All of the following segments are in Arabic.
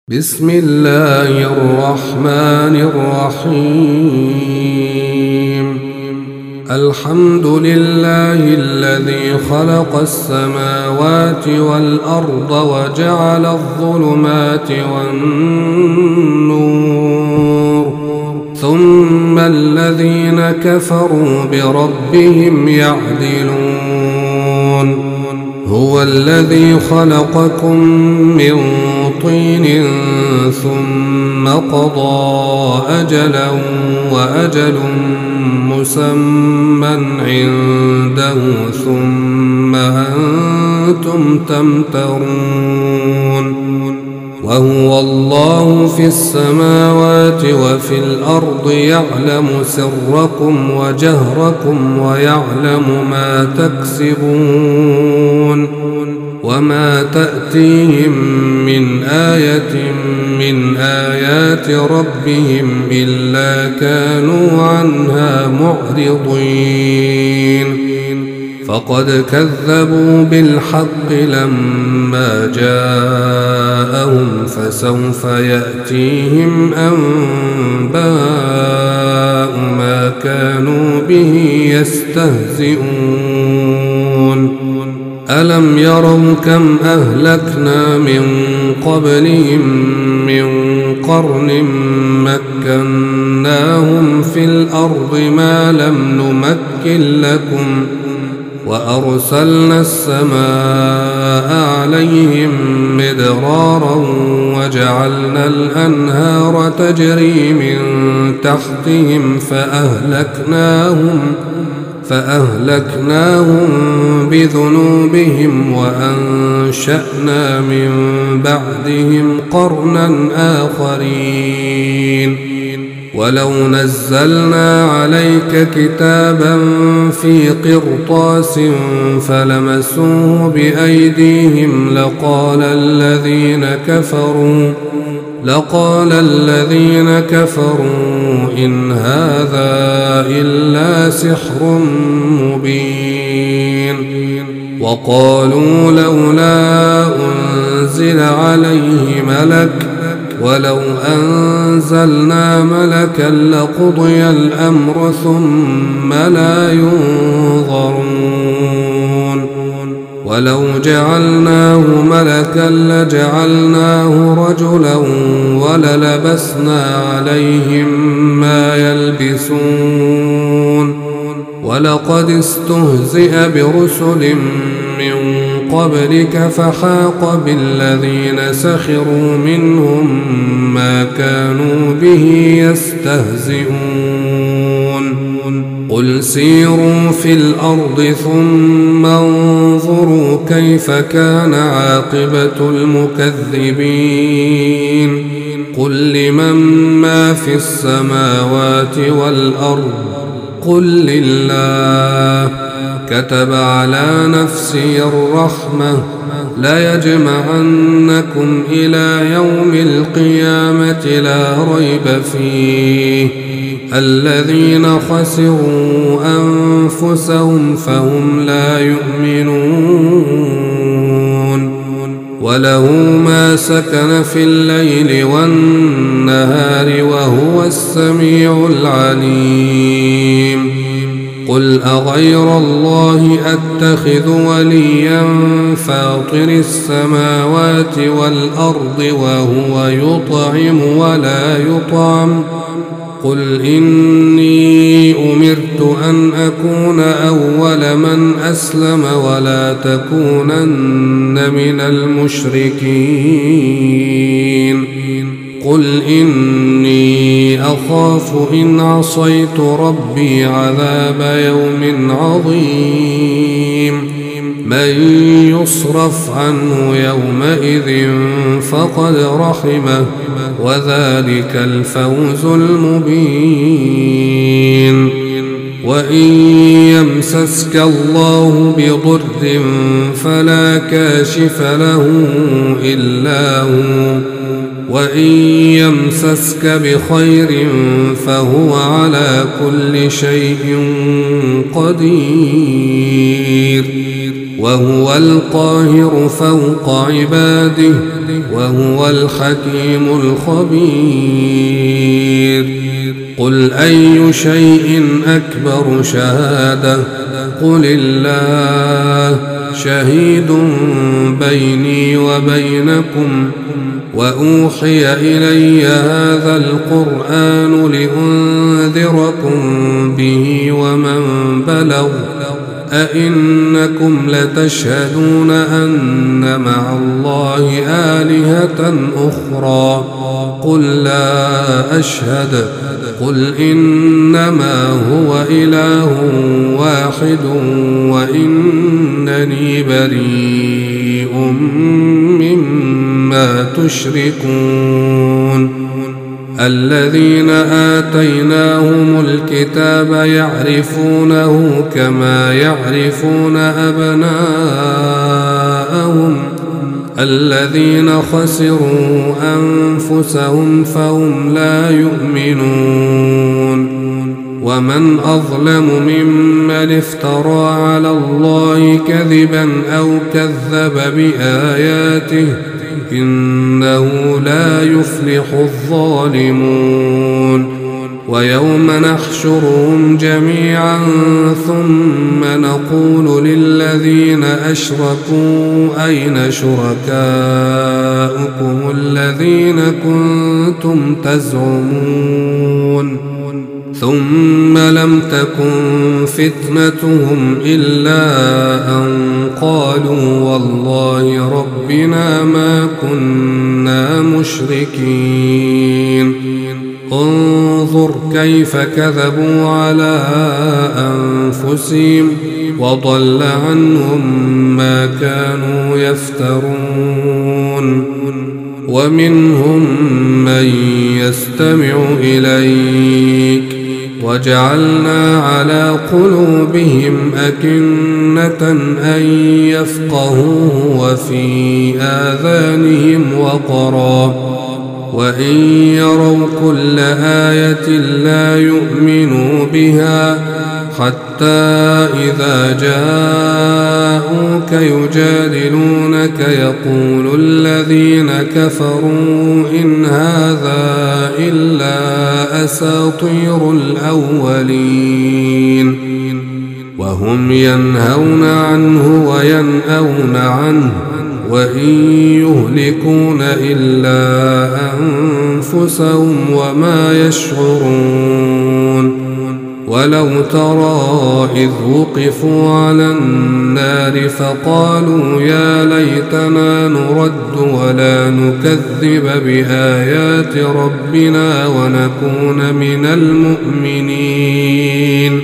بسم الله الرحمن الرحيم. الحمد لله الذي خلق السماوات والأرض وجعل الظلمات والنور، ثم الذين كفروا بربهم يعدلون. هو الذي خلقكم من طين ثم قضى أجلا وأجل مسمى عنده ثم أنتم تمترون. وهو الله في السماوات وفي الأرض يعلم سركم وجهركم ويعلم ما تكسبون، وما تأتيهم من آية من آيات ربهم إلا كانوا عنها معرضين. فقد كذبوا بالحق لما جاءهم، فسوف يأتيهم أنباء ما كانوا به يستهزئون. ألم يروا كم أهلكنا من قبلهم من قرن مكناهم في الأرض ما لم نمكن لكم، وأرسلنا السماء عليهم مدرارا وجعلنا الأنهار تجري من تحتهم فأهلكناهم بذنوبهم وأنشأنا من بعدهم قرنا آخرين. ولو نزلنا عليك كتابا في قرطاس فلمسوه بأيديهم لقال الذين كفروا إن هذا إلا سحر مبين. وقالوا لولا أنزل عليه ملك، ولو أنزلنا ملكا لقضي الأمر ثم لا ينظرون. ولو جعلناه ملكا لجعلناه رجلا وللبسنا عليهم ما يلبسون. ولقد استهزئ برسل من قبلك فحاق بالذين سخروا منهم ما كانوا به يستهزئون. قل سيروا في الأرض ثم انظروا كيف كان عاقبة المكذبين. قل لمن ما في السماوات والأرض قل لله. كتب على نفسه الرحمة ليجمعنكم إلى يوم القيامة لا ريب فيه. الذين خسروا أنفسهم فهم لا يؤمنون. وله ما سكن في الليل والنهار وهو السميع العليم. قل أغير الله أتخذ وليا فاطر السماوات والأرض وهو يطعم ولا يطعم. قل إني أمرت أن أكون أول من أسلم ولا تكونن من المشركين. قل إني أخاف إن عصيت ربي عذاب يوم عظيم. من يصرف عنه يومئذ فقد رحمه وذلك الفوز المبين. وإن يمسسك الله بضر فلا كاشف له إلا هو، وإن يمسسك بخير فهو على كل شيء قدير. وهو القاهر فوق عباده وهو الحكيم الخبير. قل أي شيء أكبر شهادة قل الله شهيد بيني وبينكم وأوحي إلي هذا القرآن لأنذركم به ومن بلغ أئنكم لتشهدون أن مع الله آلهة أخرى قل لا أشهد قل إنما هو إله واحد وإنني بريء مما تشركون. الذين آتيناهم الكتاب يعرفونه كما يعرفون أبناءهم الذين خسروا أنفسهم فهم لا يؤمنون. ومن أظلم ممن افترى على الله كذبا أو كذب بآياته إنه لا يفلح الظالمون. ويوم نحشرهم جميعا ثم نقول للذين أشركوا أين شركاؤكم الذين كنتم تزعمون ثم لم تكن فتنتهم إلا أن قالوا والله ربنا ما كنا مشركين. انظر كيف كذبوا على أنفسهم وضل عنهم ما كانوا يفترون. ومنهم من يستمع إليك وجعلنا على قلوبهم أكنة أن يفقهوه وفي آذانهم وقرا وإن يروا كل آية لا يؤمنوا بها حتى إذا جاءوك يجادلونك يقول الذين كفروا إن هذا إلا أساطير الأولين وهم ينهون عنه وينأون عنه وإن يهلكون إلا أنفسهم وما يشعرون. ولو ترى إذ وقفوا على النار فقالوا يا ليتنا نرد ولا نكذب بآيات ربنا ونكون من المؤمنين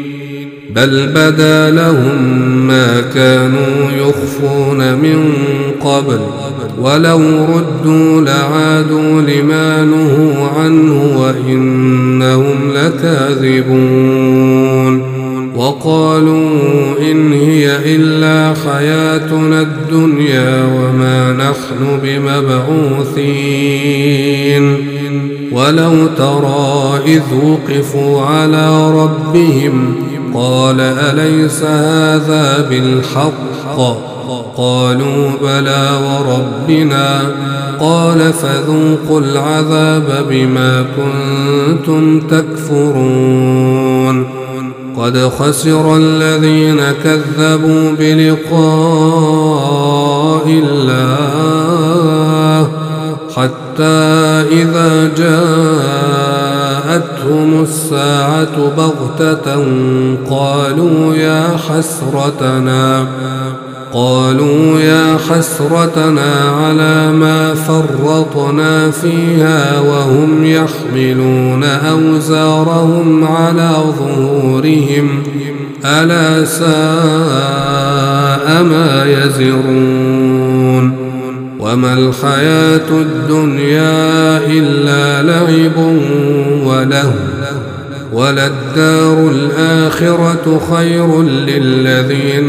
بل بدا لهم ما كانوا يخفون من قبل ولو ردوا لعادوا لما نهوا عنه وإنهم لكاذبون. وقالوا إن هي إلا حياتنا الدنيا وما نحن بمبعوثين. ولو ترى إذ وقفوا على ربهم قال أليس هذا بالحق قالوا بلى وربنا قال فذوقوا العذاب بما كنتم تكفرون. قد خسر الذين كذبوا بلقاء الله حتى إذا جاءتهم الساعة بغتة قالوا يا حسرتنا على ما فرطنا فيها وهم يحملون أوزارهم على ظهورهم ألا ساء ما يزرون. وما الحياة الدنيا إلا لعب ولهو وللدار الآخرة خير للذين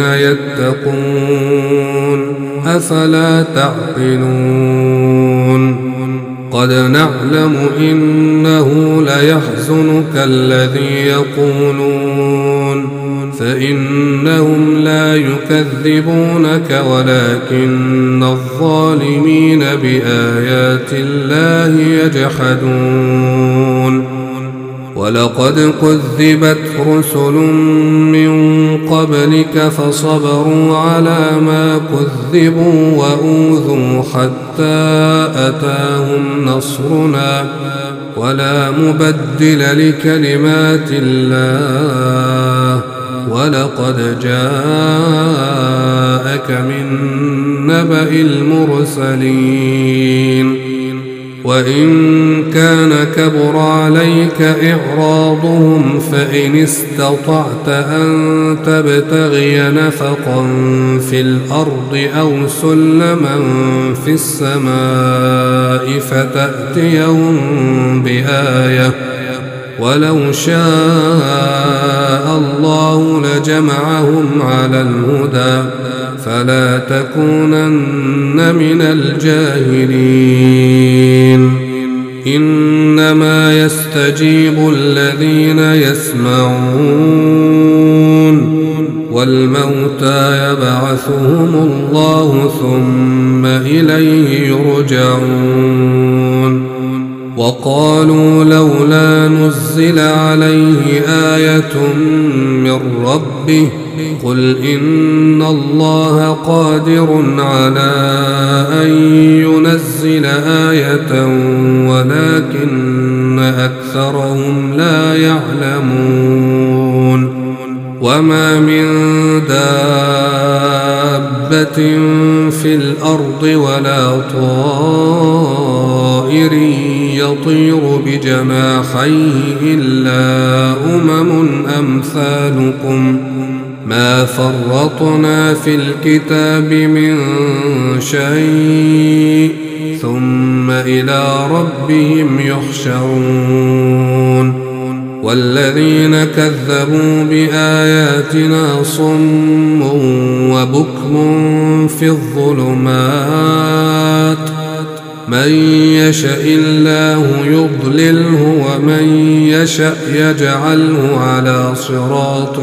يتقون أفلا تعقلون. قد نعلم إنه ليحزنك الذي يقولون فإنهم لا يكذبونك ولكن الظالمين بآيات الله يجحدون ولقد كذبت رسل من قبلك فصبروا على ما كذبوا وأوذوا حتى أتاهم نصرنا ولا مبدل لكلمات الله ولقد جاءك من نبأ المرسلين وإن كان كبر عليك إعراضهم فإن استطعت أن تبتغي نفقا في الأرض أو سلما في السماء فتأتيهم بآية ولو شاء الله لجمعهم على الهدى فلا تكونن من الجاهلين إنما يستجيب الذين يسمعون والموتى يبعثهم الله ثم إليه يرجعون وقالوا لولا نزل عليه آية من ربه قل إن الله قادر على أن ينزل آية ولكن أكثرهم لا يعلمون وما من دابة في الأرض ولا طائر يطير بجناحيه إلا أمثالكم ما فرطنا في الكتاب من شيء ثم إلى ربهم يحشرون والذين كذبوا بآياتنا صم وبكم في الظلمات من يشاء الله يضلله ومن يشاء يجعله على صراط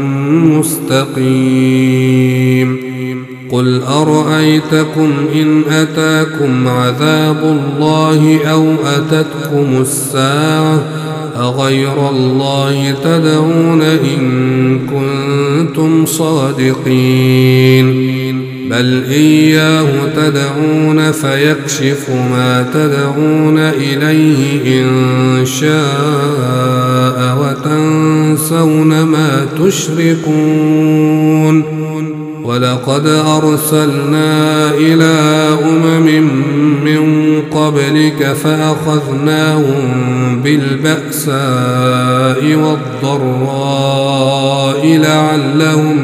مستقيم قل أرأيتكم إن أتاكم عذاب الله أو أتتكم الساعة أغير الله تدعون إن كنتم صادقين بل إياه تدعون فيكشف ما تدعون إليه إن شاء وتنسون ما تشركون ولقد أرسلنا إلى من قبلك فأخذناهم بالبأساء والضراء لعلهم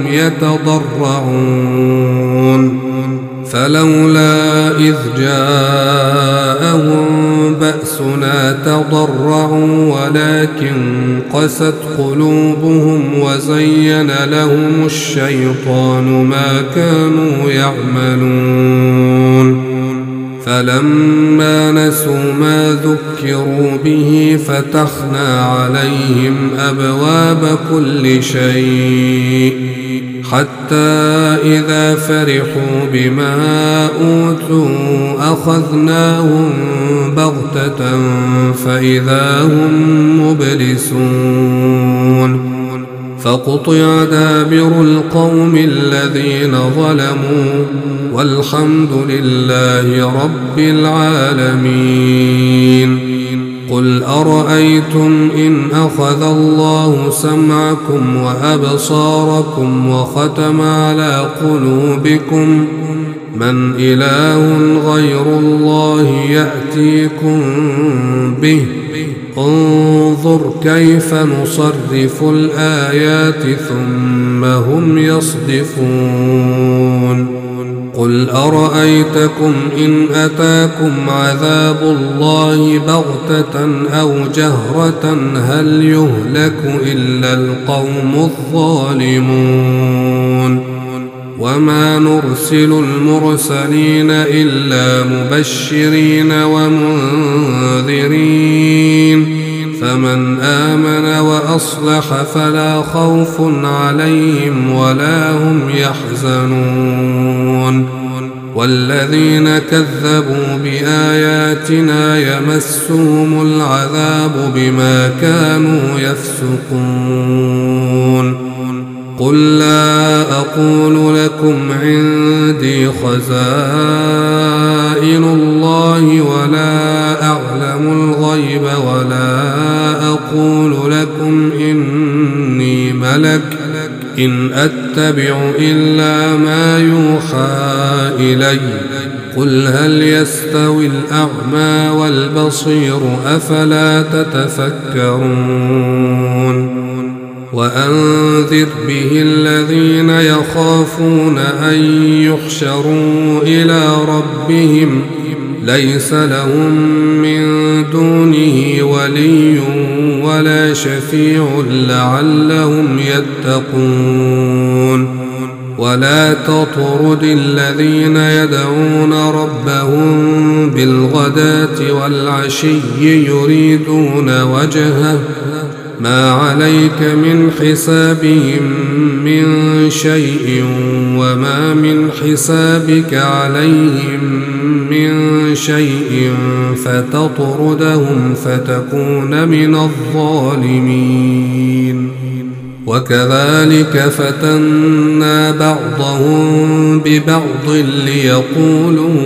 يتضرعون فلولا إذ جاءهم بأسنا تضرعوا ولكن قست قلوبهم وزين لهم الشيطان ما كانوا يعملون فلما نسوا ما ذكروا به فتحنا عليهم أبواب كل شيء حتى إذا فرحوا بما أوتوا أخذناهم بغتة فإذا هم مبلسون فقطع دابر القوم الذين ظلموا والحمد لله رب العالمين قل أرأيتم إن أخذ الله سمعكم وأبصاركم وختم على قلوبكم من إله غير الله يأتيكم به انظر كيف نصرف الآيات ثم هم يصدفون قل أرأيتكم إن أتاكم عذاب الله بغتة أو جهرة هل يهلك إلا القوم الظالمون وما نرسل المرسلين إلا مبشرين ومنذرين منذرين فمن آمن وأصلح فلا خوف عليهم ولا هم يحزنون والذين كذبوا بآياتنا يمسهم العذاب بما كانوا يفسقون قل لا أقول لكم عندي خزائن الله ولا أعلم الغيب ولا أقول لكم إني ملك إن أتبع إلا ما يوحى إلي قل هل يستوي الأعمى والبصير أفلا تتفكرون وأنذر به الذين يخافون أن يحشروا إلى ربهم ليس لهم من دونه ولي ولا شفيع لعلهم يتقون ولا تطرد الذين يدعون ربهم بالغداة والعشي يريدون وجهه ما عليك من حسابهم من شيء وما من حسابك عليهم من شيء فتطردهم فتكون من الظالمين وكذلك فتنا بعضهم ببعض ليقولوا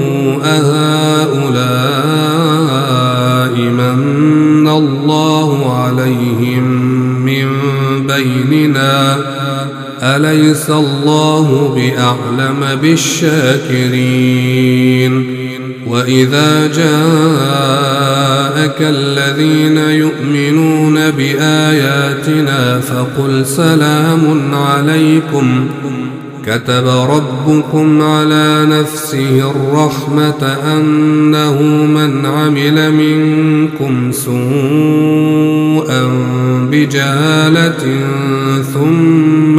أهؤلاء من الله عليهم من بيننا أليس الله بأعلم بالشاكرين وإذا جاءك الذين يؤمنون بآياتنا فقل سلام عليكم كتب ربكم على نفسه الرحمة أنه من عمل منكم سوءا بجهالة ثم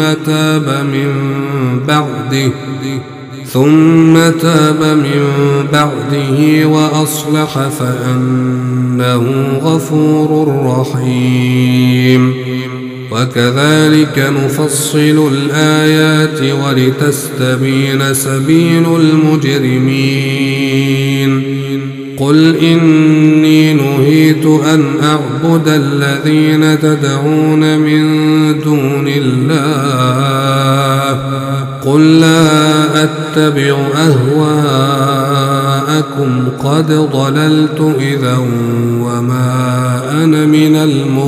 تاب من بعده وأصلح فأنه غفور رحيم وكذلك نفصل الآيات ولتستبين سبيل المجرمين قل إني نهيت أن أعبد الذين تدعون من دون الله قل لا أتبع أهواءكم قد ضللت إذا وما أنا من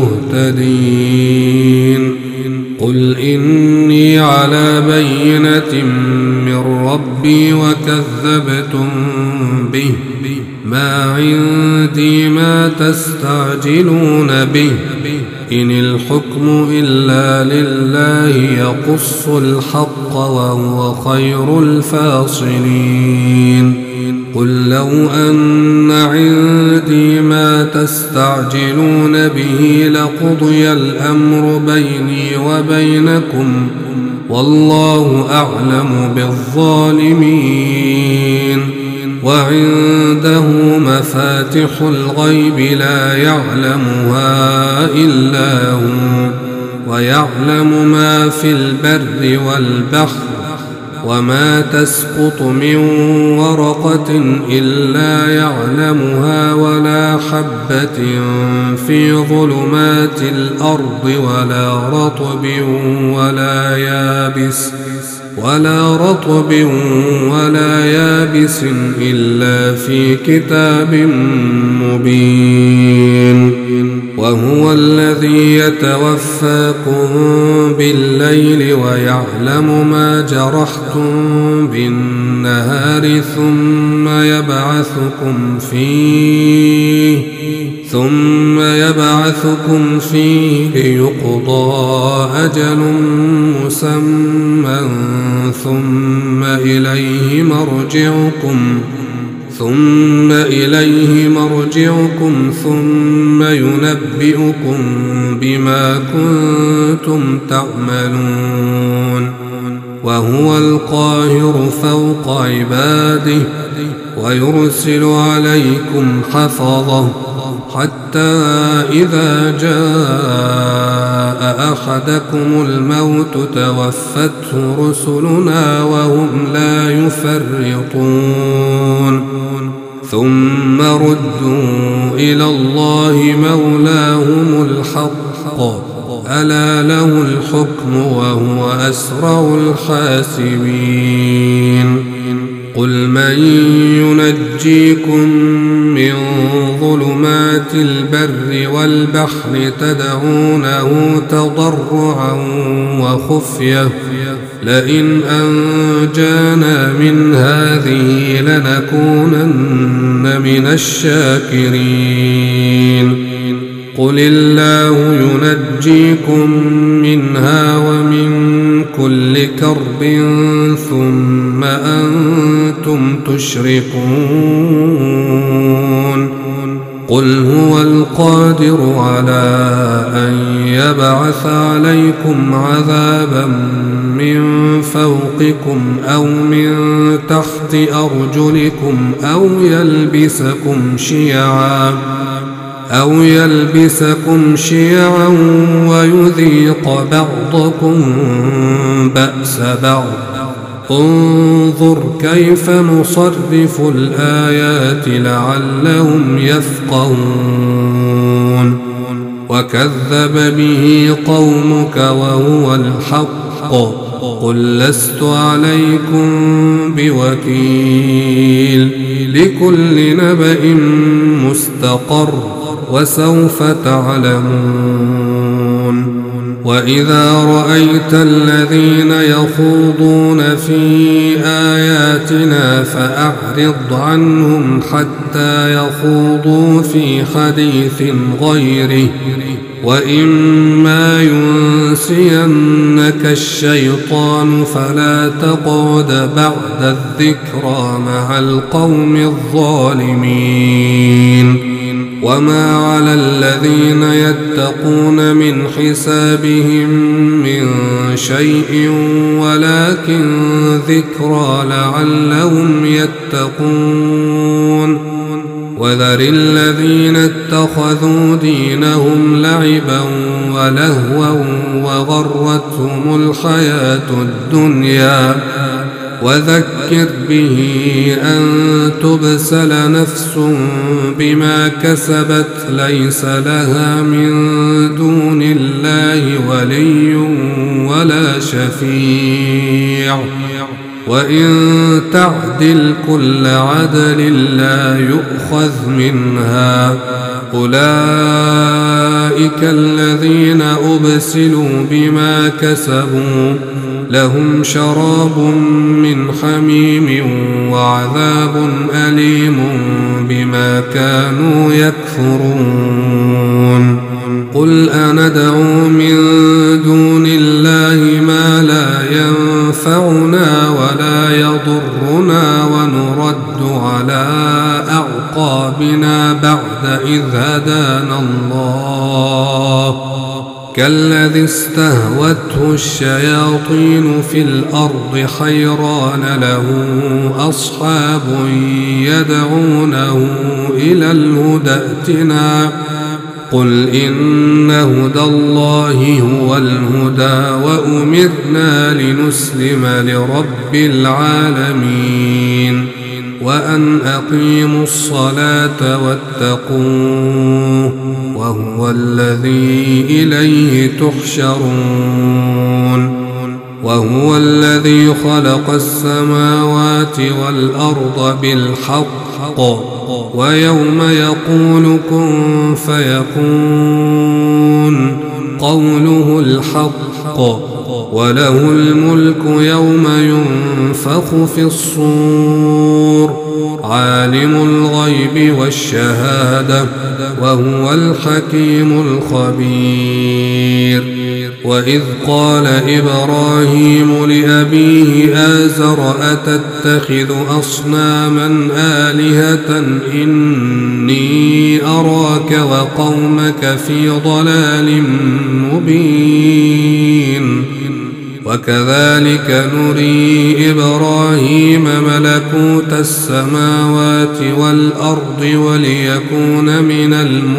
المهتدين قل إني على بينة من ربي وكذبتم به ما عندي ما تستعجلون به إن الحكم إلا لله يقص الحق وهو خير الفاصلين قل لو أن عندي ما تستعجلون به لقضي الأمر بيني وبينكم والله أعلم بالظالمين وعنده مفاتح الغيب لا يعلمها إلا هو ويعلم ما في البر والبحر وما تسقط من ورقة إلا يعلمها ولا حبة في ظلمات الأرض ولا رطب ولا يابس إلا في كتاب مبين وهو الذي يتوفاكم بالليل ويعلم ما جرحتم بالنهار ثم يبعثكم فيه ليقضى أجل مسمى ثم إليه مرجعكم ثم ينبئكم بما كنتم تعملون وهو القاهر فوق عباده ويرسل عليكم حفظه حتى إذا جاء أحدكم الموت توفته رسلنا وهم لا يفرطون ثم ردوا إلى الله مولاهم الحق ألا له الحكم وهو أسرع الحاسبين قل من ينجيكم من ظلمات البر والبحر تدعونه تضرعا وخفية لئن أنجانا من هذه لنكونن من الشاكرين قل الله ينجيكم منها ومن كل كرب ثم أنتم تشركون قل هو القادر على أن يبعث عليكم عذابا من فوقكم أو من تحت أرجلكم أو يلبسكم شيعا ويذيق بعضكم بأس بعض انظر كيف نصرف الآيات لعلهم يفقهون وكذب به قومك وهو الحق قل لست عليكم بوكيل لكل نبأ مستقر وسوف تعلمون وإذا رأيت الذين يخوضون في آياتنا فأعرض عنهم حتى يخوضوا في حديث غيره وإما ينسينك الشيطان فلا تقعد بعد الذكرى مع القوم الظالمين وما على الذين يتقون من حسابهم من شيء ولكن ذكرى لعلهم يتقون وذر الذين اتخذوا دينهم لعبا ولهوا وغرتهم الحياة الدنيا وذكر به أن تبسل نفس بما كسبت ليس لها من دون الله ولي ولا شفيع وإن تعدل كل عدل لا يؤخذ منها أولئك الذين أبسلوا بما كسبوا لهم شراب من حميم وعذاب أليم بما كانوا يكفرون قل أندعو من دون الله ما لا ينفعنا ولا يضرنا ونرد على أعقابنا بعد إذ هدانا الله كالذي استهوته الشياطين في الأرض حيران له أصحاب يدعونه إلى الهدى ائتنا قل إن هدى الله هو الهدى وأمرنا لنسلم لرب العالمين وأن أقيموا الصلاة واتقوه وهو الذي إليه تحشرون وهو الذي خلق السماوات والأرض بالحق ويوم يقول كن فيكون قوله الحق وله الملك يوم ينفخ في الصور عالم الغيب والشهادة وهو الحكيم الخبير وإذ قال إبراهيم لأبيه آزر أتتخذ أصناما آلهة إني أراك وقومك في ضلال مبين وكذلك نري إبراهيم ملكوت السماوات والأرض وليكون من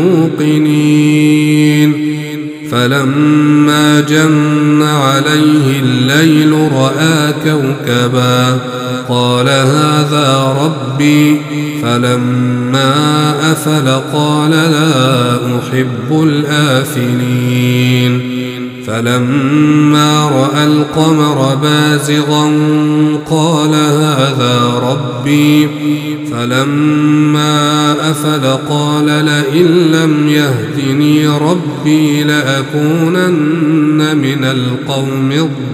الموقنين فلما جن عليه الليل رأى كوكبا قال هذا ربي فلما أفل قال لا أحب الآفلين فلما رأى القمر بازغا قال هذا ربي فلما أفل قال لئن لم يهدني ربي لأكونن من القوم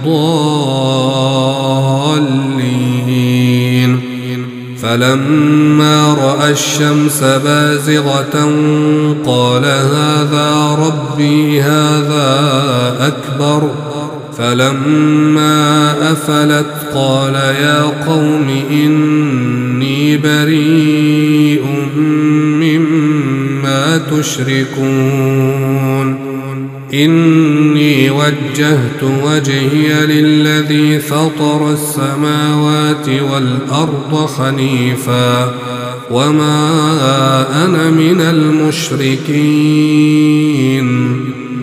الضالين فلما رأى الشمس بازغة قال هذا ربي هذا أكبر فلما أفلت قال يا قوم إني بريء مما تشركون إني وجهت وجهي للذي فطر السماوات والأرض حنيفا وما أنا من المشركين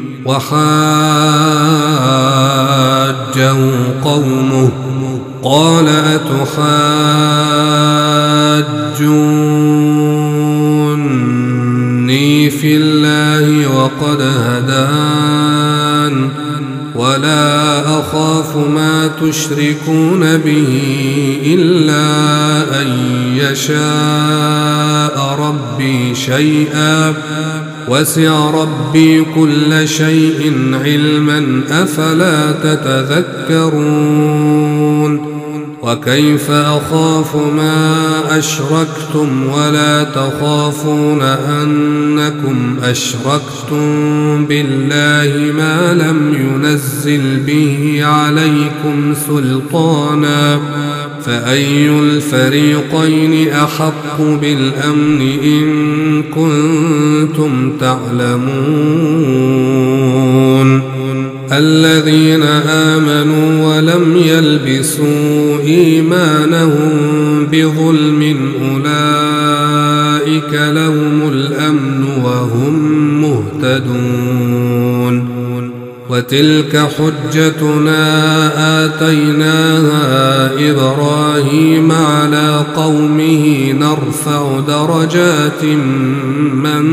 وحاجه قومه قال أتحاجوني في الله وقد هدان ولا أخاف ما تشركون به إلا أن يشاء ربي شيئا وسع ربي كل شيء علما أفلا تتذكرون وكيف أخاف ما أشركتم ولا تخافون أنكم أشركتم بالله ما لم ينزل به عليكم سلطانا فأي الفريقين أحق بالأمن إن كنتم تعلمون الذين آمنوا ولم يلبسوا إيمانهم بظلم أولئك لهم الأمن وهم مهتدون وتلك حجتنا آتيناها إبراهيم على قومه نرفع درجات من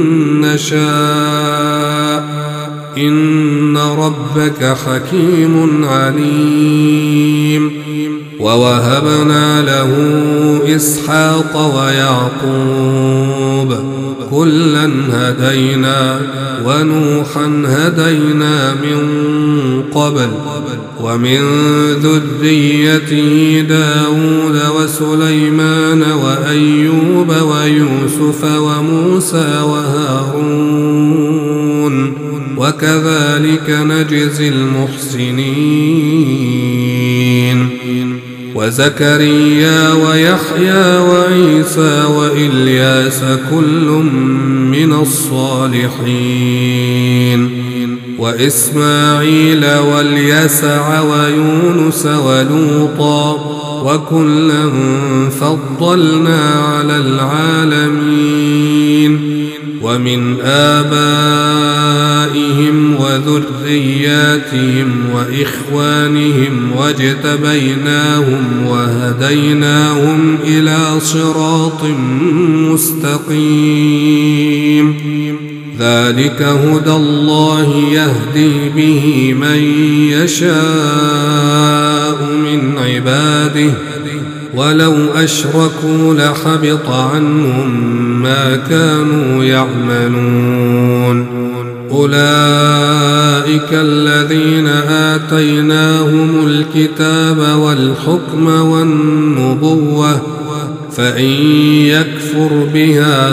نشاء إن ربك حكيم عليم ووهبنا له إسحاق ويعقوب كلا هدينا ونوحا هدينا من قبل ومن ذريته داود وسليمان وأيوب ويوسف وموسى وهارون وكذلك نجزي المحسنين وزكريا ويحيى وعيسى وإلياس كل من الصالحين وإسماعيل واليسع ويونس ولوطا وكلا فضلنا على العالمين ومن آبائهم وذرياتهم وإخوانهم واجتبيناهم وهديناهم إلى صراط مستقيم ذلك هدى الله يهدي به من يشاء من عباده ولو أشركوا لحبط عنهم ما كانوا يعملون أولئك الذين آتيناهم الكتاب والحكم والنبوة فإن يكفر بها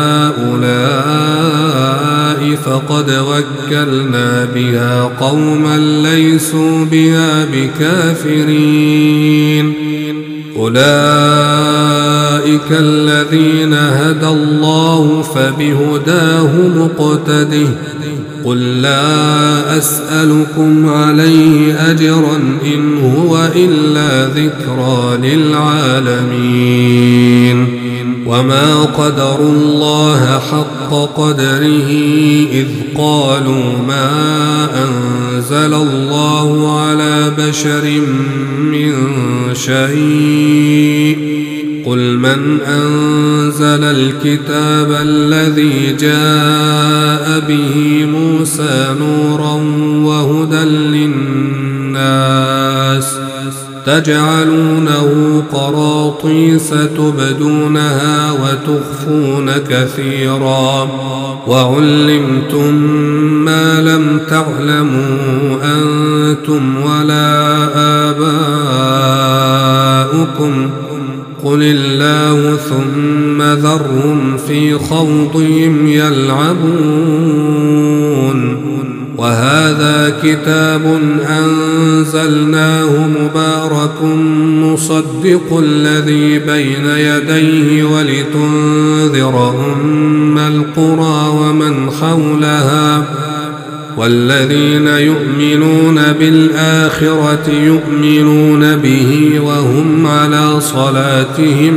هؤلاء فقد وكلنا بها قوما ليسوا بها بكافرين أولئك الذين هدى الله فبهداه مقتده قل لا أسألكم عليه أجرا إن هو إلا ذكرى للعالمين وما قدروا الله حق قدره إذ قالوا ما أنزل الله على بشر من شيء قل من أنزل الكتاب الذي جاء به موسى نورا وهدى للناس تجعلونه قراطيس تبدونها وتخفون كثيرا وعلمتم ما لم تعلموا أنتم ولا آباؤكم قل الله ثم ذرهم في خوضهم يلعبون وهذا كتاب أنزلناه مبارك مصدق الذي بين يديه ولتنذر أم القرى ومن حولها والذين يؤمنون بالآخرة يؤمنون به وهم على صلاتهم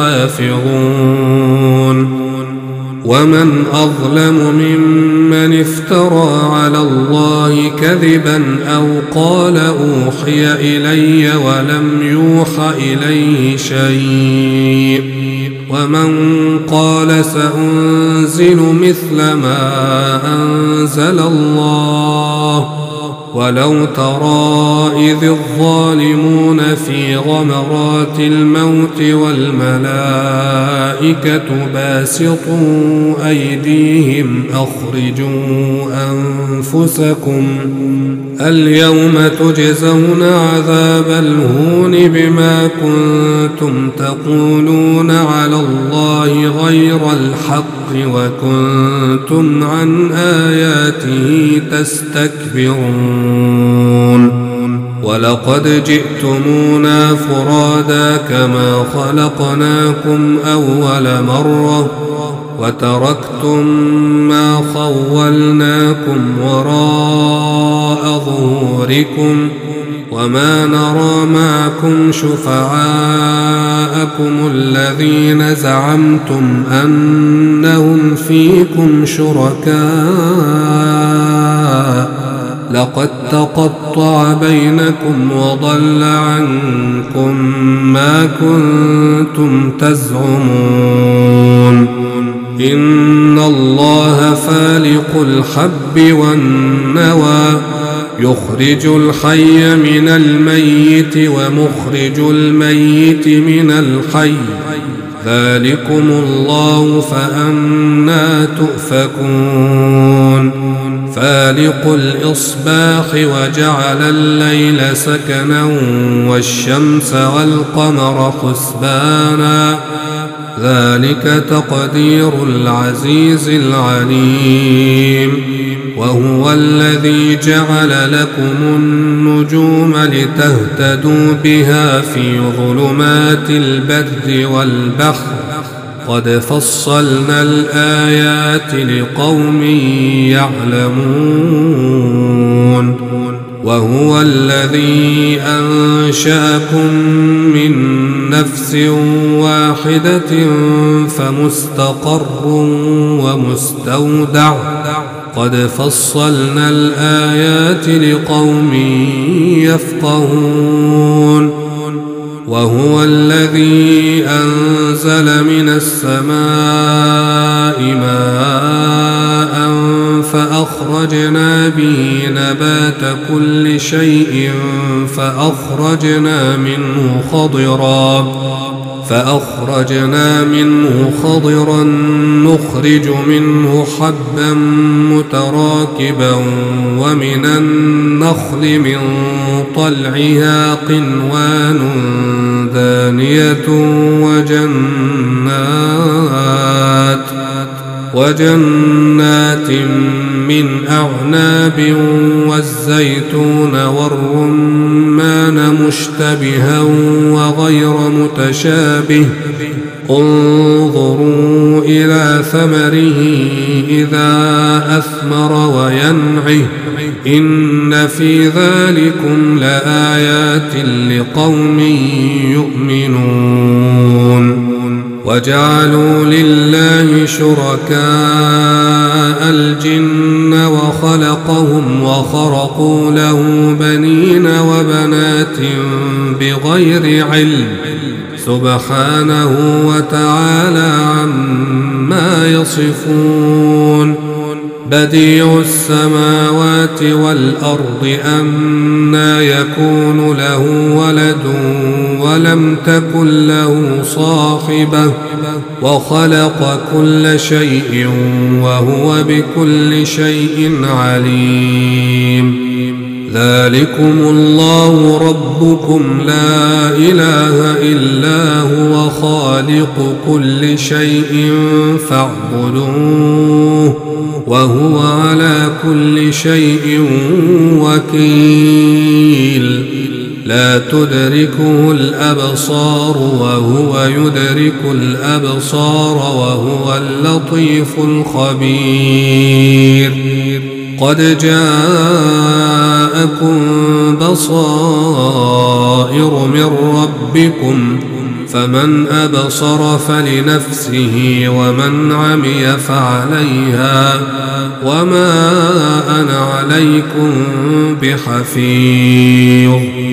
يحافظون ومن أظلم ممن افترى على الله كذبا أو قال أوحي إلي ولم يوحى إليه شيء ومن قال سأنزل مثل ما أنزل الله ولو ترى إذ الظالمون في غمرات الموت والملائكة باسطوا أيديهم أخرجوا أنفسكم اليوم تجزون عذاب الهون بما كنتم تقولون على الله غير الحق وكنتم عن آياته تستكبرون ولقد جئتمونا فرادا كما خلقناكم أول مرة وتركتم ما خولناكم وراء ظهوركم وما نرى معكم شفعاءكم الذين زعمتم أنهم فيكم شركاء لقد تقطع بينكم وضل عنكم ما كنتم تزعمون إن الله فالق الحب والنوى يخرج الحي من الميت ومخرج الميت من الحي ذلكم الله فأنى تؤفكون فالق الإصباح وجعل الليل سكنا والشمس والقمر حسبانا ذلك تقدير العزيز العليم وهو الذي جعل لكم النجوم لتهتدوا بها في ظلمات البر والبحر قد فصلنا الآيات لقوم يعلمون وهو الذي أنشأكم من نفس واحدة فمستقر ومستودع قد فصلنا الآيات لقوم يفقهون وهو الذي أنزل من السماء ماء فأخرجنا به نبات كل شيء فأخرجنا منه خضرا نخرج منه حبا متراكبا ومن النخل من طلعها قنوان دانية وجنات من أعناب والزيتون والرمان مشتبها وغير متشابه انظروا إلى ثمره إذا أثمر وينعه إن في ذلكم لآيات لقوم يؤمنون وجعلوا لله شركاء الجن وخلقهم وخرقوا له بنين وبنات بغير علم سبحانه وتعالى عما يصفون بديع السماوات والأرض أنى يكون له ولد ولم تكن له صاحبة وخلق كل شيء وهو بكل شيء عليم ذلكم الله ربكم لا إله إلا هو خالق كل شيء فاعبدوه وهو على كل شيء وكيل لا تدركه الأبصار وهو يدرك الأبصار وهو اللطيف الخبير قد جاءكم بصائر من ربكم فمن أبصر فلنفسه ومن عمي فعليها وما أنا عليكم بحفيظ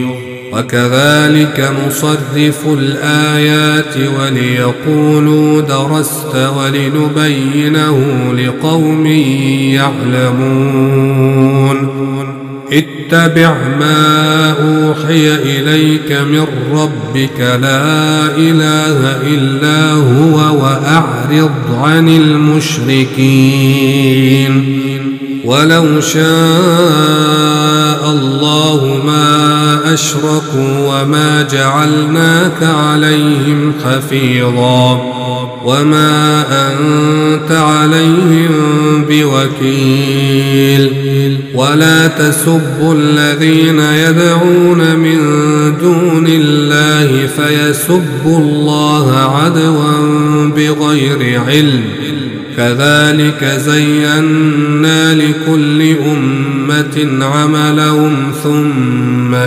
وكذلك نصرف الآيات وليقولوا درست ولنبينه لقوم يعلمون اتبع ما أوحي إليك من ربك لا إله إلا هو وأعرض عن المشركين ولو شاء الله ما أشركوا وما جعلناك عليهم حفيظا وما أنت عليهم بوكيل ولا تسبوا الذين يدعون من دون الله فيسبوا الله عدوا بغير علم كذلك زينا لكل أمة عملهم ثم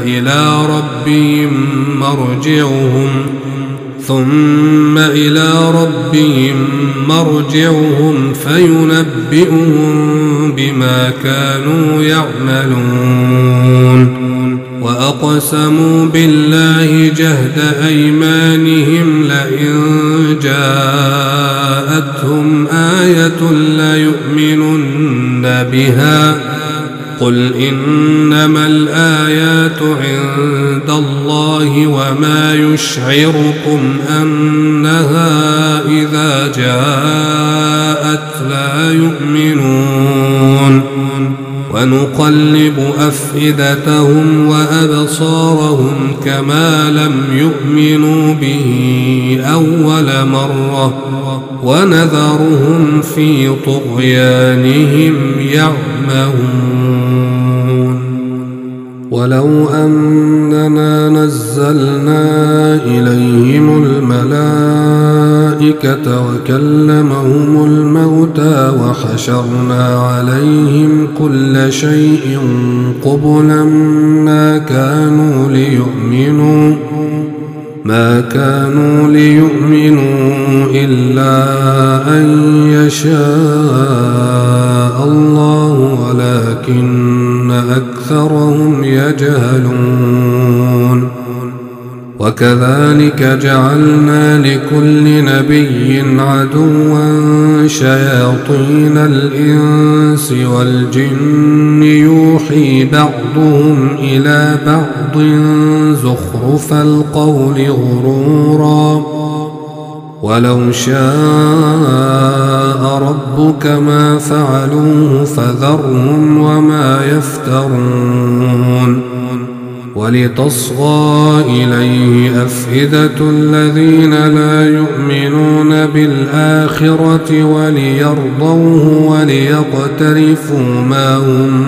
إلى ربهم مرجعهم فينبئهم بما كانوا يعملون وأقسموا بالله جهد أيمانهم لئن جاءتهم آية ليؤمنن بها قل إنما الآيات عند الله وما يشعركم أنها إذا جاءت لا يؤمنون ونقلب أفئدتهم وأبصارهم كما لم يؤمنوا به أول مرة ونذرهم في طغيانهم يعمهون ولو أننا نزلنا إليهم الملائكة وكلمهم الموتى وحشرنا عليهم كل شيء قبلا ما كانوا ليؤمنوا إلا أن يشاء الله ولكن أكثرهم يجهلون وكذلك جعلنا لكل نبي عدوا شياطين الإنس والجن يوحي بعضهم إلى بعض زخرف القول غرورا ولو شاء ربك ما فعلوه فذرهم وما يفترون ولتصغى إليه أفئدة الذين لا يؤمنون بالآخرة وليرضوه وليقترفوا ما هم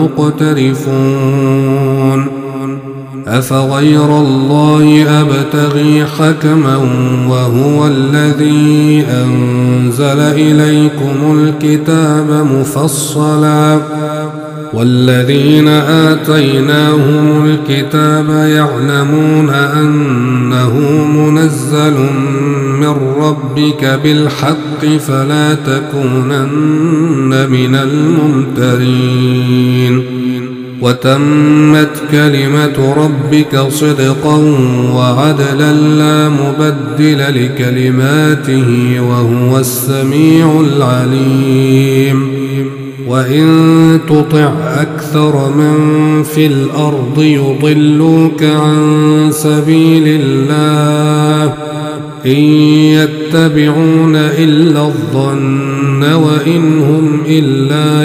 مقترفون أفغير الله أبتغي حكما وهو الذي أنزل إليكم الكتاب مفصلا والذين آتيناهم الكتاب يعلمون أنه منزل من ربك بالحق فلا تكونن من الممترين وتمت كلمة ربك صدقا وعدلا لا مبدل لكلماته وهو السميع العليم وإن تطع أكثر من في الأرض يضلوك عن سبيل الله إن يتبعون إلا الظن وإن هم إلا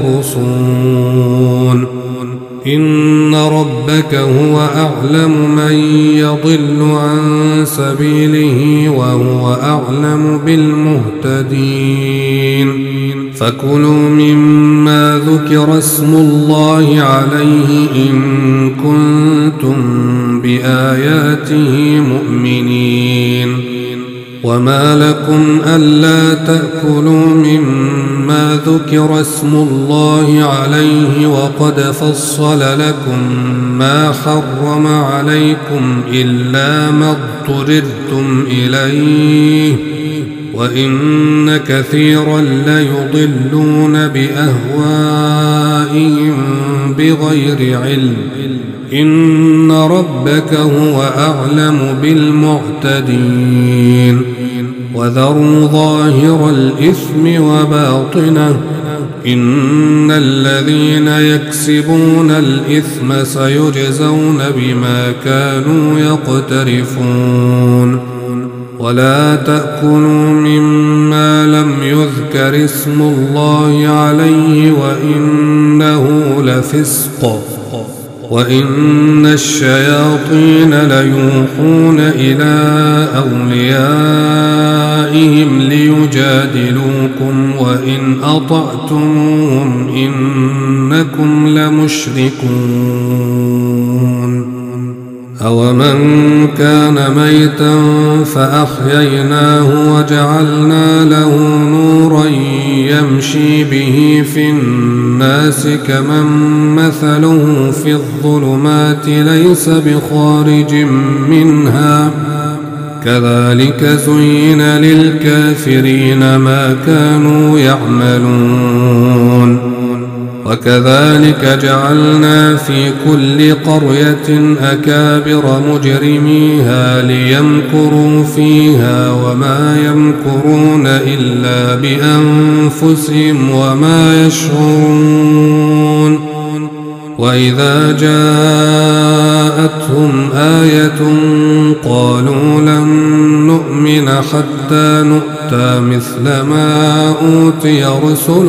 يخرصون إن ربك هو أعلم من يضل عن سبيله وهو أعلم بالمهتدين فكلوا مما ذكر اسم الله عليه إن كنتم بآياته مؤمنين وما لكم ألا تأكلوا مما ذكر اسم الله عليه وقد فصل لكم ما حرم عليكم إلا ما اضطررتم إليه وإن كثيرا ليضلون بأهوائهم بغير علم إن ربك هو أعلم بالمعتدين وذروا ظاهر الإثم وباطنه إن الذين يكسبون الإثم سيجزون بما كانوا يقترفون ولا تأكلوا مما لم يذكر اسم الله عليه وإنه لفسق وإن الشياطين ليوحون إلى أوليائهم ليجادلوكم وإن أطعتموهم إنكم لمشركون أومن كان ميتا فأحييناه وجعلنا له نورا يمشي به في الناس كمن مثله في الظلمات ليس بخارج منها كذلك زين للكافرين ما كانوا يعملون وكذلك جعلنا في كل قرية أكابر مجرميها ليمكروا فيها وما يمكرون إلا بأنفسهم وما يشعرون وإذا جاءتهم آية قالوا لن نؤمن حتى نؤتى مثل ما أوتي رسل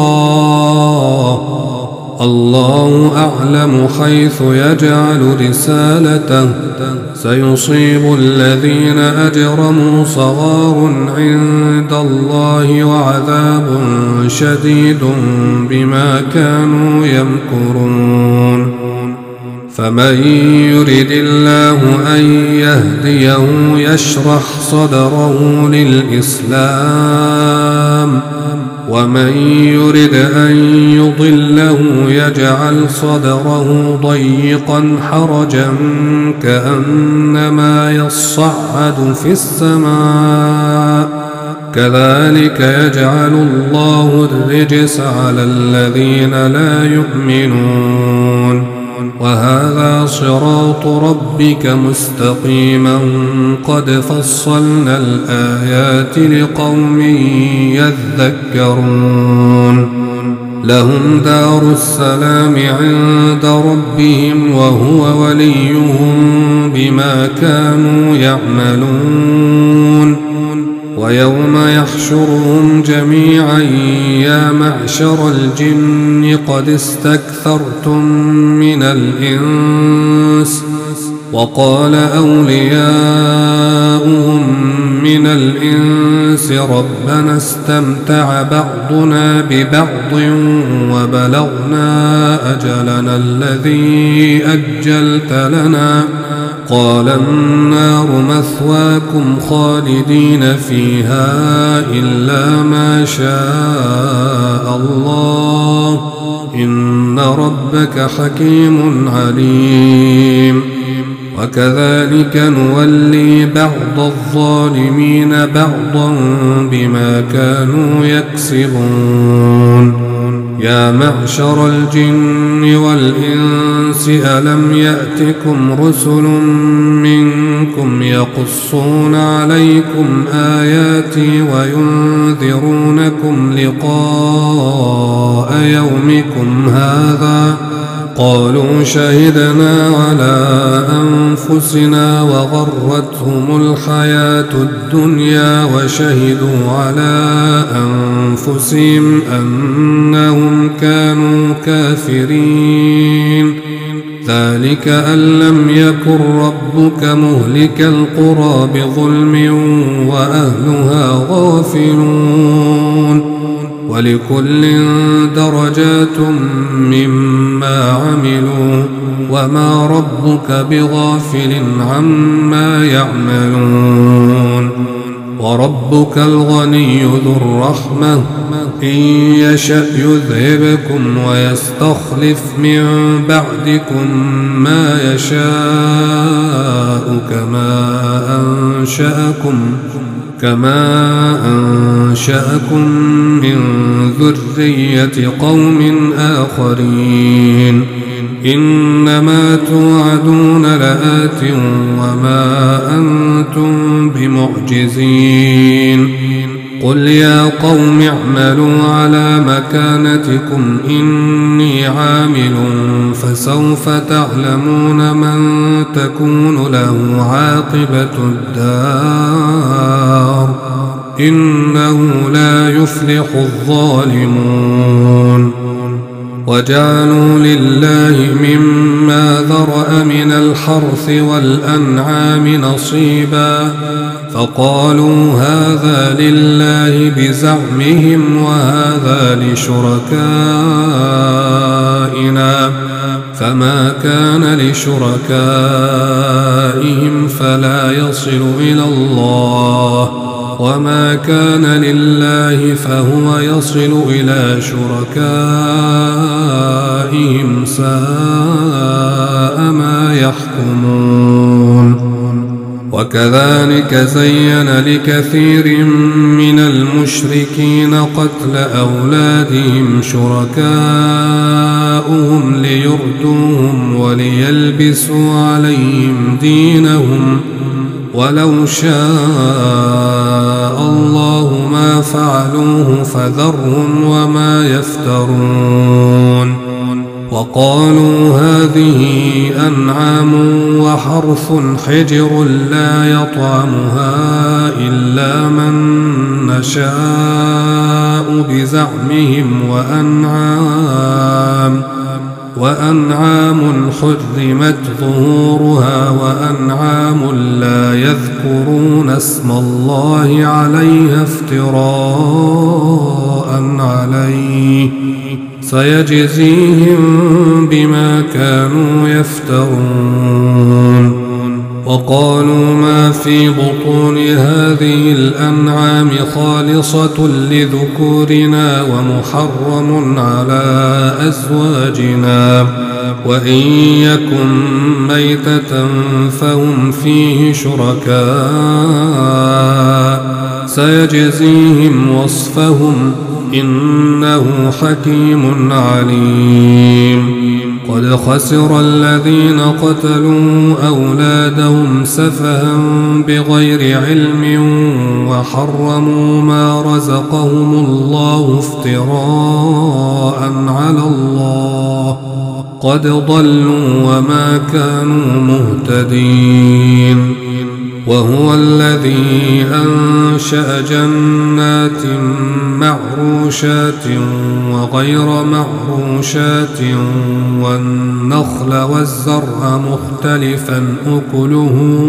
الله أعلم حيث يجعل رسالته سيصيب الذين أجرموا صغار عند الله وعذاب شديد بما كانوا يمكرون فمن يرد الله أن يهديه يشرح صدره للإسلام ومن يرد أن يضله يجعل صدره ضيقا حرجا كأنما يصعد في السماء كذلك يجعل الله الرجس على الذين لا يؤمنون وهذا صراط ربك مستقيما قد فصلنا الآيات لقوم يذكرون لهم دار السلام عند ربهم وهو وليهم بما كانوا يعملون ويوم يحشرهم جميعا يا معشر الجن قد استكثرتم من الإنس وقال أولياؤهم من الإنس ربنا استمتع بعضنا ببعض وبلغنا أجلنا الذي أجلت لنا قال النار مثواكم خالدين فيها إلا ما شاء الله إن ربك حكيم عليم وكذلك نولي بعض الظالمين بعضا بما كانوا يكسبون يا معشر الجن والإنس ألم يأتكم رسل منكم يقصون عليكم آياتي وينذرونكم لقاء يومكم هذا قالوا شهدنا على أنفسنا وغرتهم الحياة الدنيا وشهدوا على أنفسهم أنهم كانوا كافرين ذلك أن لم يكن ربك مهلك القرى بظلم وأهلها غافلون ولكل درجات مما عملوا وما ربك بغافل عما يعملون وربك الغني ذو الرحمة إن يشأ يذهبكم ويستخلف من بعدكم ما يشاء كما أنشأكم من ذرية قوم آخرين إنما توعدون لآت وما أنتم بمعجزين قل يا قوم اعملوا على مكانتكم إني عامل فسوف تعلمون من تكون له عاقبة الدار إنه لا يفلح الظالمون وجعلوا لله مما ذرأ من الحرث والأنعام نصيبا فقالوا هذا لله بزعمهم وهذا لشركائنا فما كان لشركائهم فلا يصل إلى الله وما كان لله فهو يصل إلى شركائهم ساء ما يحكمون وكذلك زين لكثير من المشركين قتل أولادهم شركاؤهم ليردوهم وليلبسوا عليهم دينهم ولو شاء الله ما فعلوه فذرهم وما يفترون وقالوا هذه أنعام وحرث حجر لا يطعمها إلا من نشاء بزعمهم وأنعام حرمت ظهورها وأنعام لا يذكرون اسم الله عليها افتراء عليه سيجزيهم بما كانوا يفترون وقالوا ما في بطون هذه الأنعام خالصة لذكورنا ومحرم على أزواجنا وإن يكن ميتة فهم فيه شركاء سيجزيهم وصفهم إنه حكيم عليم قد خسر الذين قتلوا أولادهم سفها بغير علم وحرموا ما رزقهم الله افتراء على الله قد ضلوا وما كانوا مهتدين وهو الذي أنشأ جنات معروشات وغير معروشات والنخل والزرع مختلفا أكله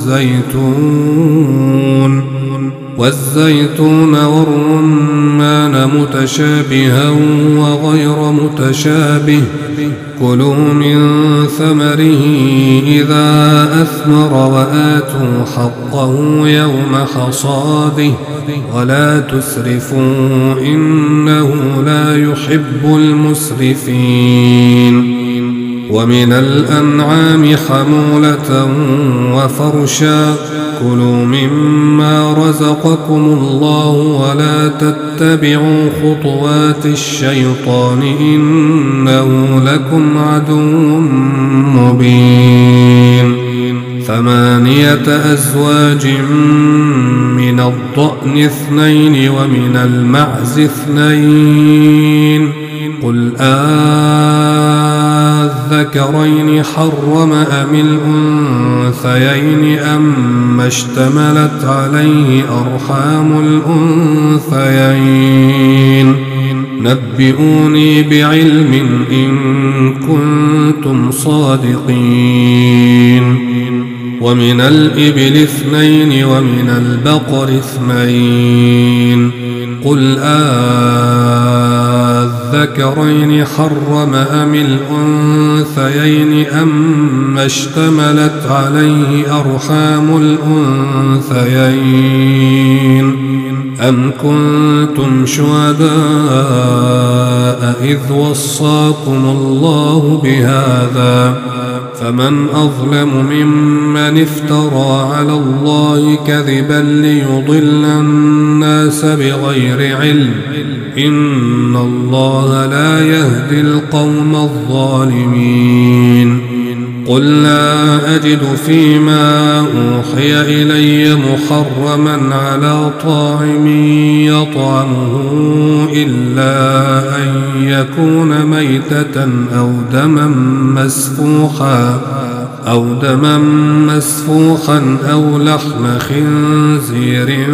والزيتون والرمان متشابها وغير متشابه كلوا من ثمره إذا أثمر وآتوا حقه يوم حصاده ولا تسرفوا إنه لا يحب المسرفين ومن الأنعام حمولة وفرشا كلوا مما رزقكم الله ولا تتبعوا خطوات الشيطان إنه لكم عدو مبين 8 أزواج من الضأن 2 ومن المعز 2 قل الذكرين حرم أم الأنثيين أما اشتملت عليه أرحام الأنثيين نبئوني بعلم إن كنتم صادقين ومن الإبل 2 ومن البقر 2 قل الذكرين حرم أم الأنثيين أما اشتملت عليه أرحام الأنثيين أم كنتم شهداء إذ وصاكم الله بهذا فمن أظلم ممن افترى على الله كذبا ليضل الناس بغير علم إن الله لا يهدي القوم الظالمين قل لا أجد فيما أوحي إلي محرما على طاعم يطعمه إلا أن يكون ميتة أو دما مسفوحا أو لحم خنزير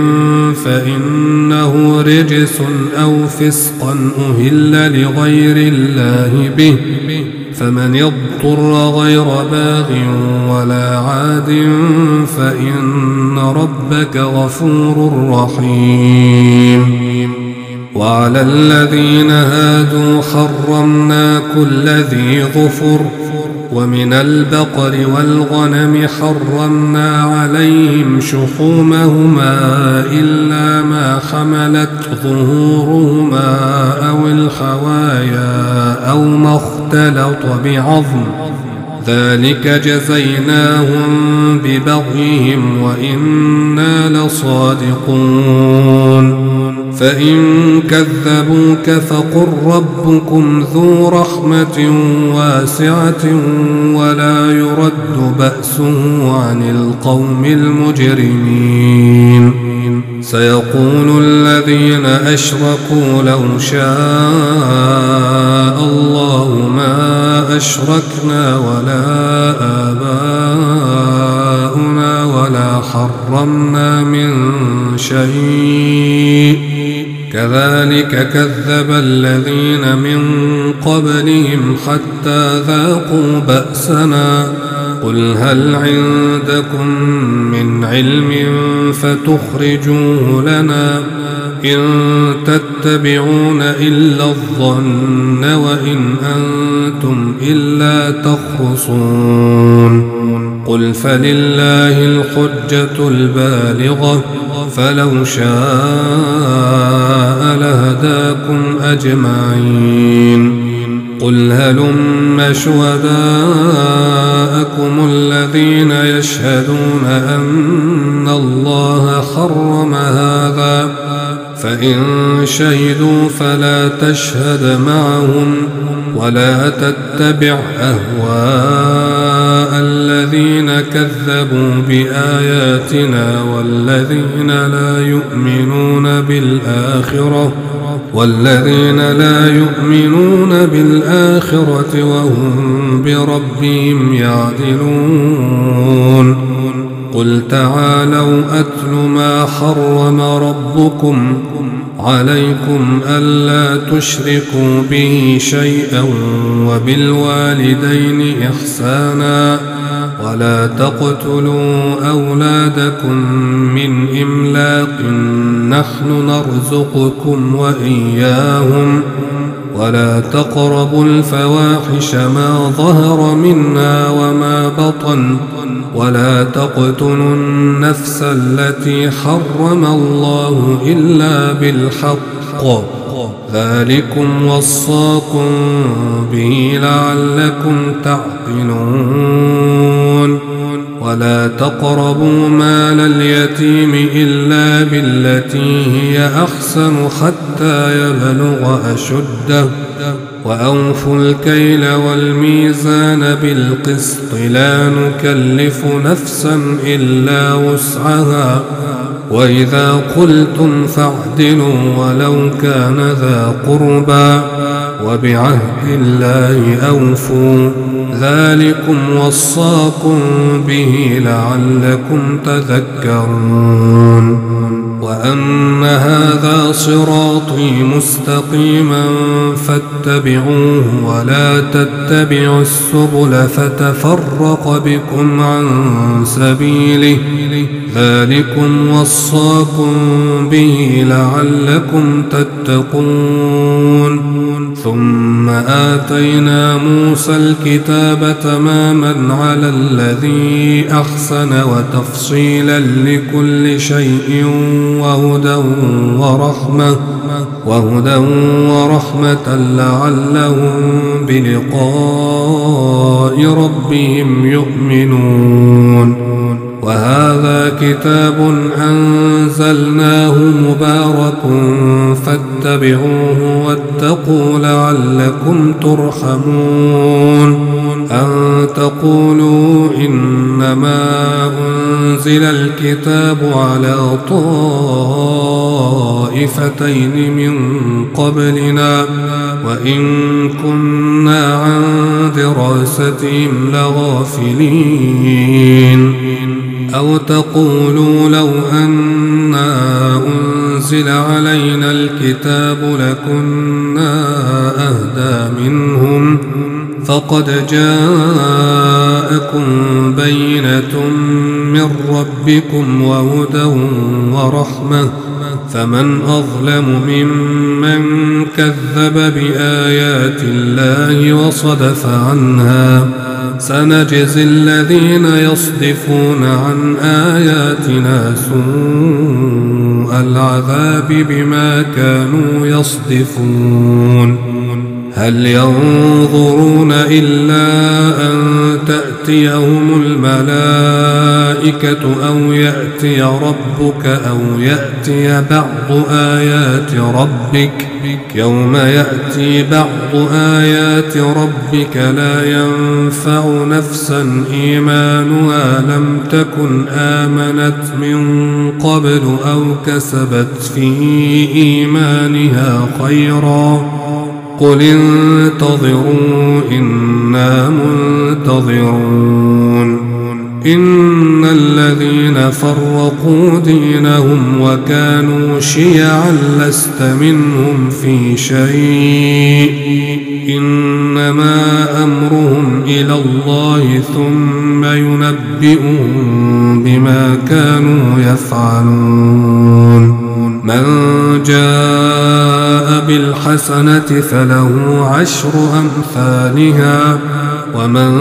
فإنه رجس أو فسقا أهل لغير الله به فمن يضطر غير باغ ولا عاد فإن ربك غفور رحيم وعلى الذين هادوا حرمنا كل ذي ظفر ومن البقر والغنم حرمنا عليهم شحومهما إلا ما حملت ظهورهما أو الحوايا أو ما اختلط بعظم ذلك جزيناهم ببغيهم وإنا لصادقون فإن كذبوك فقل ربكم ذو رحمة واسعة ولا يرد بأسه عن القوم المجرمين سيقول الذين أشركوا لو شاء الله ما أشركنا ولا آباؤنا ولا حرمنا من شيء كذلك كذب الذين من قبلهم حتى ذاقوا بأسنا قل هل عندكم من علم فتخرجوه لنا إن تتبعون إلا الظن وإن أنتم إلا تخرصون قل فلله الحجة البالغة فلو شاء لهداكم أجمعين قل هلم شهداءكم الذين يشهدون أن الله حرم هذا فإن شهدوا فلا تشهد معهم ولا تتبع أهواء الذين كذبوا بآياتنا والذين لا يؤمنون بالآخرة وهم بربهم يعدلون قل تعالوا أتل ما حرم ربكم عليكم ألا تشركوا به شيئا وبالوالدين إحسانا ولا تقتلوا أولادكم من إملاق نحن نرزقكم وإياهم ولا تقربوا الفواحش ما ظهر منها وما بطن ولا تقتلوا النفس التي حرم الله إلا بالحق ذلكم وصاكم به لعلكم تعقلون ولا تقربوا مال اليتيم إلا بالتي هي أحسن حتى يبلغ أشده وأوفوا الكيل والميزان بالقسط لا نكلف نفسا إلا وسعها وإذا قلتم فاعدلوا ولو كان ذا قربى وبعهد الله أوفوا ذلكم وصاكم به لعلكم تذكرون وأن هذا صراطي مستقيما فاتبعوه ولا تتبعوا السبل فتفرق بكم عن سبيله ذلكم وصاكم به لعلكم تتقون ثم آتينا موسى الكتاب تماما على الذي أحسن وتفصيلا لكل شيء وهدى ورحمة لعلهم بلقاء ربهم يؤمنون وهذا كتاب أنزلناه مبارك فاتبعوه واتقوا لعلكم ترحمون أن تقولوا إنما أنزل الكتاب على طائفتين من قبلنا وإن كنا عن دراستهم لغافلين أو تقولوا لو أنا أنزل علينا الكتاب لكنا أهدى منهم فقد جاءكم بينة من ربكم وهدى ورحمة فمن أظلم ممن كذب بآيات الله وصدف عنها سنجزي الذين يصدفون عن آياتنا سوء العذاب بما كانوا يصدفون هل ينظرون إلا أن تأتيهم الملائكة أو يأتي ربك أو يأتي بعض آيات ربك يوم يأتي بعض آيات ربك لا ينفع نفسا إيمانها لم تكن آمنت من قبل أو كسبت في إيمانها خيرا قل انتظروا إنا منتظرون إن الذين فرقوا دينهم وكانوا شيعا لست منهم في شيء إنما أمرهم إلى الله ثم ينبئهم بما كانوا يفعلون من جاء بالحسنة فله عشر أمثالها ومن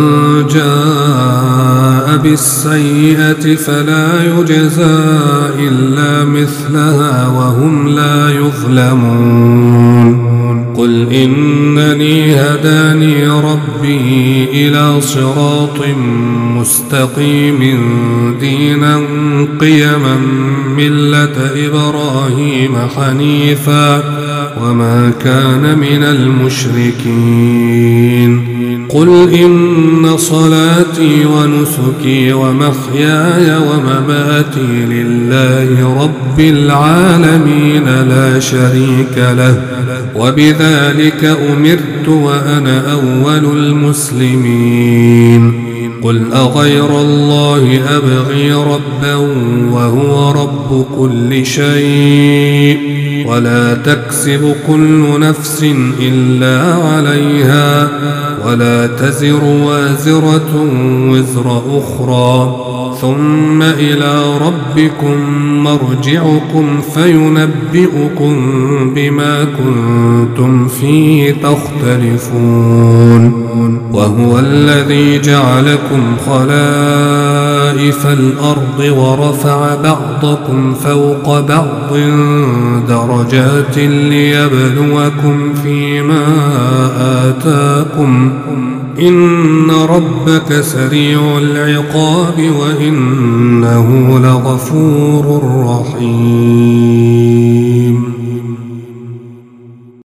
جاء بالسيئة فلا يجزى إلا مثلها وهم لا يظلمون قل إنني هداني ربي إلى صراط مستقيم دينا قيما ملة إبراهيم حنيفا وما كان من المشركين قل إن صلاتي ونسكي ومحياي ومماتي لله رب العالمين لا شريك له وبذلك أمرت وأنا أول المسلمين. قل أغير الله أبغي ربا وهو رب كل شيء ولا تكسب كل نفس إلا عليها ولا تزر وازرة وزر أخرى ثم إلى ربكم مرجعكم فينبئكم بما كنتم فيه تختلفون. وهو الذي جعلكم خلائف الأرض ورفع بعضكم فوق بعض درجات ليبلوكم فيما آتاكم إن ربك سريع العقاب وإنه لغفور رحيم.